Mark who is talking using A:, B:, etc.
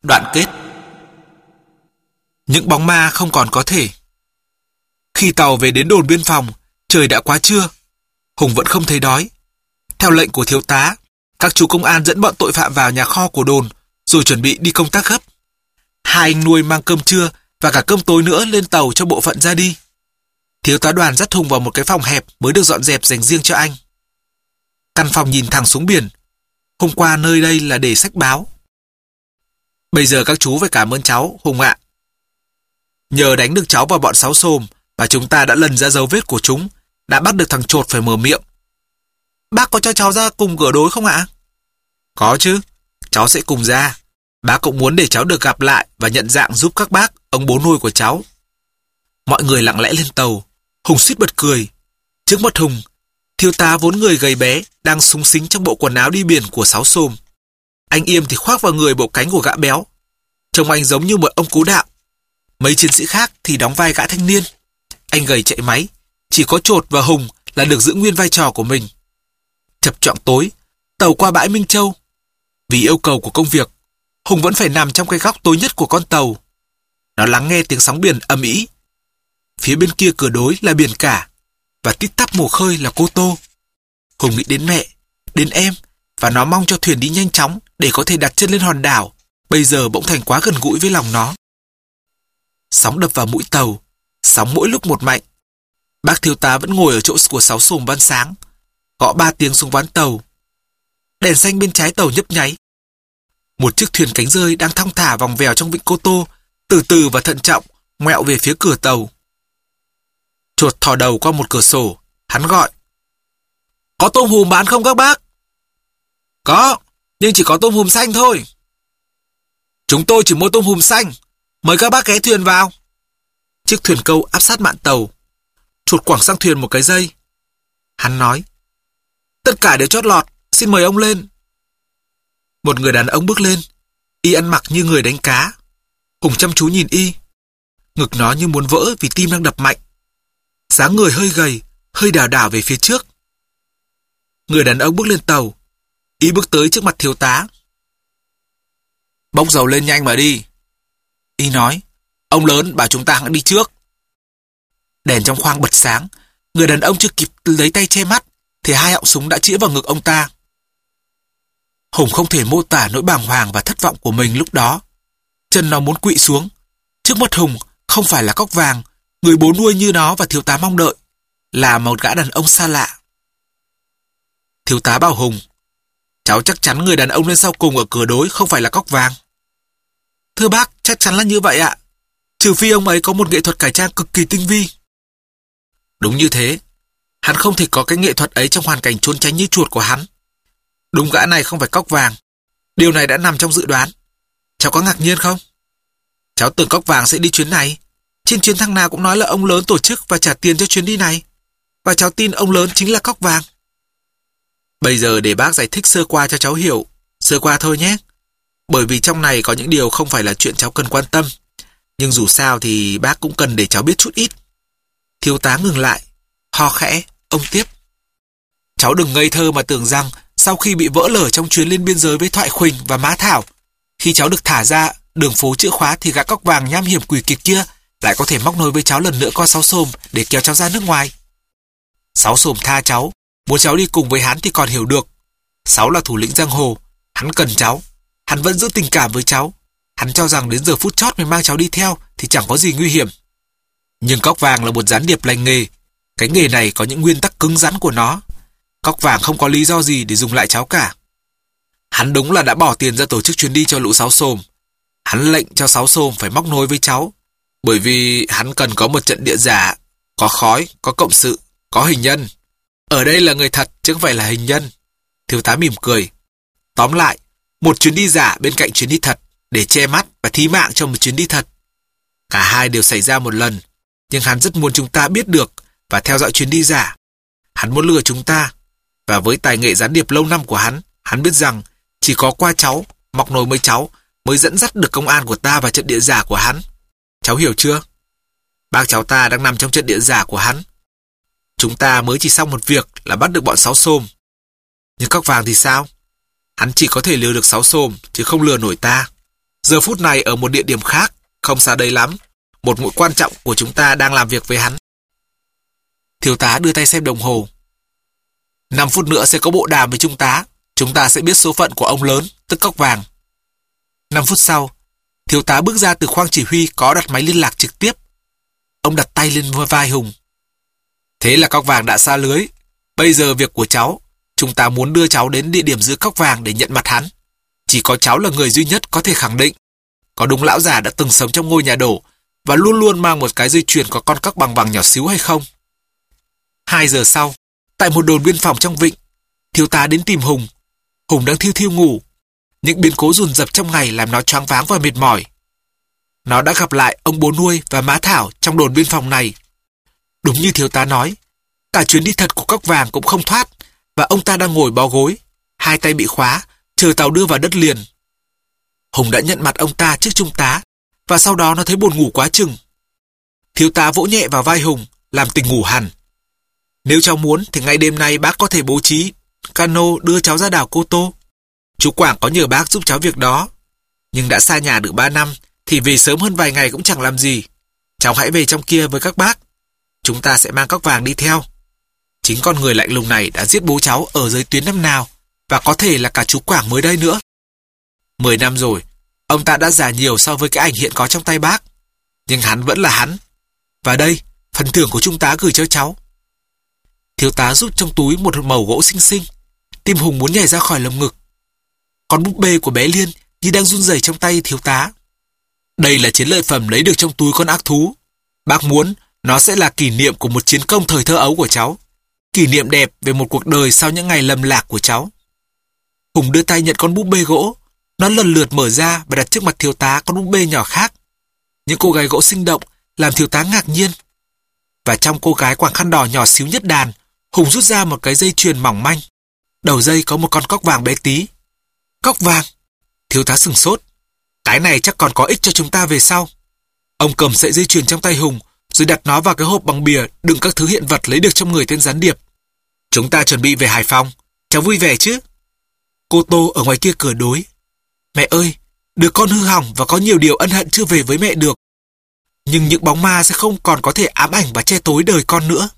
A: Đoạn kết. Những bóng ma không còn có thể. Khi tàu về đến đồn biên phòng, trời đã quá trưa. Hùng vẫn không thấy đói. Theo lệnh của thiếu tá, các chú công an dẫn bọn tội phạm vào nhà kho của đồn, rồi chuẩn bị đi công tác gấp. Hai anh nuôi mang cơm trưa và cả cơm tối nữa lên tàu cho bộ phận ra đi. Thiếu tá Đoàn dắt Hùng vào một cái phòng hẹp mới được dọn dẹp dành riêng cho anh. Căn phòng nhìn thẳng xuống biển. Hôm qua nơi đây là để sách báo. Bây giờ các chú phải cảm ơn cháu, Hùng ạ. Nhờ đánh được cháu và bọn Sáu Xồm mà chúng ta đã lần ra dấu vết của chúng, đã bắt được thằng chột phải mở miệng. Bác có cho cháu ra cùng cửa đối không ạ? Có chứ, cháu sẽ cùng ra. Bác cũng muốn để cháu được gặp lại và nhận dạng giúp các bác, ông bố nuôi của cháu. Mọi người lặng lẽ lên tàu. Hùng suýt bật cười. Trước mặt Hùng, thiếu tá vốn người gầy bé đang súng xính trong bộ quần áo đi biển của Sáu Xồm. Anh Yêm thì khoác vào người bộ cánh của gã béo. Trông anh giống như một ông cố đạo. Mấy chiến sĩ khác thì đóng vai gã thanh niên. Anh gầy chạy máy, chỉ có Chột và Hùng là được giữ nguyên vai trò của mình. Chập choạng tối, tàu qua bãi Minh Châu. Vì yêu cầu của công việc, Hùng vẫn phải nằm trong cái góc tối nhất của con tàu. Nó lắng nghe tiếng sóng biển ầm ĩ. Phía bên kia cửa đối là biển cả, và tít tắp mồ khơi là Cô Tô. Hùng nghĩ đến mẹ, đến em, và nó mong cho thuyền đi nhanh chóng để có thể đặt chân lên hòn đảo. Bây giờ bỗng thành quá gần gũi với lòng nó. Sóng đập vào mũi tàu, sóng mỗi lúc một mạnh. Bác thiếu tá vẫn ngồi ở chỗ của Sáu Xồm ban sáng, gõ 3 tiếng xuống ván tàu. Đèn xanh bên trái tàu nhấp nháy. Một chiếc thuyền cánh rơi đang thong thả vòng vèo trong vịnh Cô Tô, từ từ và thận trọng ngoẹo về phía cửa tàu. Chuột thò đầu qua một cửa sổ, hắn gọi. Có tôm hùm bán không các bác? Có, nhưng chỉ có tôm hùm xanh thôi. Chúng tôi chỉ mua tôm hùm xanh, mời các bác ghé thuyền vào. Chiếc thuyền câu áp sát mạn tàu. Chuột quẳng sang thuyền một cái dây. Hắn nói. Tất cả đều chót lọt, xin mời ông lên. Một người đàn ông bước lên. Y ăn mặc như người đánh cá. Hùng chăm chú nhìn Y. Ngực nó như muốn vỡ vì tim đang đập mạnh. Dáng người hơi gầy, hơi đảo đảo về phía trước. Người đàn ông bước lên tàu. Y bước tới trước mặt thiếu tá. Bốc dầu lên nhanh mà đi. Y nói. Ông lớn bảo chúng ta hãy đi trước. Đèn trong khoang bật sáng. Người đàn ông chưa kịp lấy tay che mắt thì 2 họng súng đã chĩa vào ngực ông ta. Hùng không thể mô tả nỗi bàng hoàng và thất vọng của mình lúc đó. Chân nó muốn quỵ xuống. Trước mắt Hùng không phải là Cóc Vàng, người bố nuôi như nó và thiếu tá mong đợi, là một gã đàn ông xa lạ. Thiếu tá bảo Hùng. Cháu chắc chắn người đàn ông lên sau cùng ở cửa đối không phải là Cóc Vàng. Thưa bác, chắc chắn là như vậy ạ. Trừ phi ông ấy có một nghệ thuật cải trang cực kỳ tinh vi. Đúng như thế. Hắn không thể có cái nghệ thuật ấy trong hoàn cảnh trốn tránh như chuột của hắn. Đúng gã này không phải Cóc Vàng. Điều này đã nằm trong dự đoán. Cháu có ngạc nhiên không? Cháu tưởng Cóc Vàng sẽ đi chuyến này. Trên chuyến thăng nào cũng nói là ông lớn tổ chức và trả tiền cho chuyến đi này. Và cháu tin ông lớn chính là Cóc Vàng. Bây giờ để bác giải thích sơ qua cho cháu hiểu. Sơ qua thôi nhé. Bởi vì trong này có những điều không phải là chuyện cháu cần quan tâm. Nhưng dù sao thì bác cũng cần để cháu biết chút ít. Thiếu tá ngừng lại. Ho khẽ, ông tiếp. Cháu đừng ngây thơ mà tưởng rằng sau khi bị vỡ lở trong chuyến lên biên giới với Thoại Khuỳnh và Má Thảo, khi cháu được thả ra đường phố chữa khóa thì gã Cóc Vàng nham hiểm quỷ kiệt kia lại có thể móc nối với cháu lần nữa qua Sáu Xồm để kéo cháu ra nước ngoài. Sáu Xồm tha cháu, muốn cháu đi cùng với hắn thì còn hiểu được. Sáu là thủ lĩnh giang hồ, hắn cần cháu, hắn vẫn giữ tình cảm với cháu. Hắn cho rằng đến giờ phút chót mình mang cháu đi theo thì chẳng có gì nguy hiểm. Nhưng Cóc Vàng là một gián điệp lành nghề. Cái nghề này có những nguyên tắc cứng rắn của nó. Cóc Vàng không có lý do gì để dùng lại cháu cả. Hắn đúng là đã bỏ tiền ra tổ chức chuyến đi cho lũ Sáu Xồm. Hắn lệnh cho Sáu Xồm phải móc nối với cháu. Bởi vì hắn cần có một trận địa giả, có khói, có cộng sự, có hình nhân. Ở đây là người thật chứ không phải là hình nhân. Thiếu tá mỉm cười. Tóm lại, một chuyến đi giả bên cạnh chuyến đi thật để che mắt và thí mạng cho một chuyến đi thật. Cả hai đều xảy ra một lần. Nhưng hắn rất muốn chúng ta biết được và theo dõi chuyến đi giả. Hắn muốn lừa chúng ta. Và với tài nghệ gián điệp lâu năm của hắn biết rằng chỉ có qua cháu, móc nối với cháu mới dẫn dắt được công an của ta vào trận địa giả của hắn. Cháu hiểu chưa? Bác cháu ta đang nằm trong trận địa giả của hắn. Chúng ta mới chỉ xong một việc là bắt được bọn Sáu Xồm. Nhưng Cóc Vàng thì sao? Hắn chỉ có thể lừa được Sáu Xồm chứ không lừa nổi ta. Giờ phút này ở một địa điểm khác, không xa đây lắm, một mũi quan trọng của chúng ta đang làm việc với hắn. Thiếu tá đưa tay xem đồng hồ. 5 phút nữa sẽ có bộ đàm với chúng ta sẽ biết số phận của ông lớn, tức Cóc Vàng. 5 phút sau, thiếu tá bước ra từ khoang chỉ huy có đặt máy liên lạc trực tiếp. Ông đặt tay lên vai Hùng. Thế là Cóc Vàng đã xa lưới. Bây giờ việc của cháu, chúng ta muốn đưa cháu đến địa điểm giữ Cóc Vàng để nhận mặt hắn. Chỉ có cháu là người duy nhất có thể khẳng định có đúng lão già đã từng sống trong ngôi nhà đổ và luôn luôn mang một cái dây chuyền có con cóc bằng vàng nhỏ xíu hay không. 2 giờ sau, tại một đồn biên phòng trong vịnh, thiếu tá đến tìm Hùng. Hùng đang thiu thiu ngủ. Những biến cố dồn dập trong ngày làm nó choáng váng và mệt mỏi. Nó đã gặp lại ông bố nuôi và má Thảo trong đồn biên phòng này. Đúng như thiếu tá nói, cả chuyến đi thật của Cóc Vàng cũng không thoát, và ông ta đang ngồi bó gối, hai tay bị khóa, chờ tàu đưa vào đất liền. Hùng đã nhận mặt ông ta trước trung tá, và sau đó nó thấy buồn ngủ quá chừng. Thiếu tá vỗ nhẹ vào vai Hùng, làm tỉnh ngủ hẳn. Nếu cháu muốn thì ngay đêm nay bác có thể bố trí cano đưa cháu ra đảo Cô Tô. Chú Quảng có nhờ bác giúp cháu việc đó. Nhưng đã xa nhà được 3 năm thì về sớm hơn vài ngày cũng chẳng làm gì. Cháu hãy về trong kia với các bác. Chúng ta sẽ mang Cóc Vàng đi theo. Chính con người lạnh lùng này đã giết bố cháu ở dưới tuyến năm nào, và có thể là cả chú Quảng mới đây nữa. 10 năm rồi, ông ta đã già nhiều so với cái ảnh hiện có trong tay bác. Nhưng hắn vẫn là hắn. Và đây, phần thưởng của trung tá gửi cho cháu. Thiếu tá rút trong túi một mẩu gỗ xinh xinh. Tim Hùng muốn nhảy ra khỏi lồng ngực. Con búp bê của bé Liên như đang run rẩy trong tay thiếu tá. Đây là chiến lợi phẩm lấy được trong túi con ác thú. Bác muốn nó sẽ là kỷ niệm của một chiến công thời thơ ấu của cháu. Kỷ niệm đẹp về một cuộc đời sau những ngày lầm lạc của cháu. Hùng đưa tay nhận con búp bê gỗ. Nó lần lượt mở ra và đặt trước mặt thiếu tá con búp bê nhỏ khác. Những cô gái gỗ sinh động làm thiếu tá ngạc nhiên. Và trong cô gái quàng khăn đỏ nhỏ xíu nhất đàn, Hùng rút ra một cái dây chuyền mỏng manh. Đầu dây có một con cóc vàng bé tí. Cóc vàng? Thiếu tá sửng sốt. Cái này chắc còn có ích cho chúng ta về sau. Ông cầm sợi dây chuyền trong tay Hùng, rồi đặt nó vào cái hộp bằng bìa đựng các thứ hiện vật lấy được trong người tên gián điệp. Chúng ta chuẩn bị về Hải Phòng. Cháu vui vẻ chứ? Cô Tô ở ngoài kia cửa đối. Mẹ ơi, đứa con hư hỏng và có nhiều điều ân hận chưa về với mẹ được. Nhưng những bóng ma sẽ không còn có thể ám ảnh và che tối đời con nữa.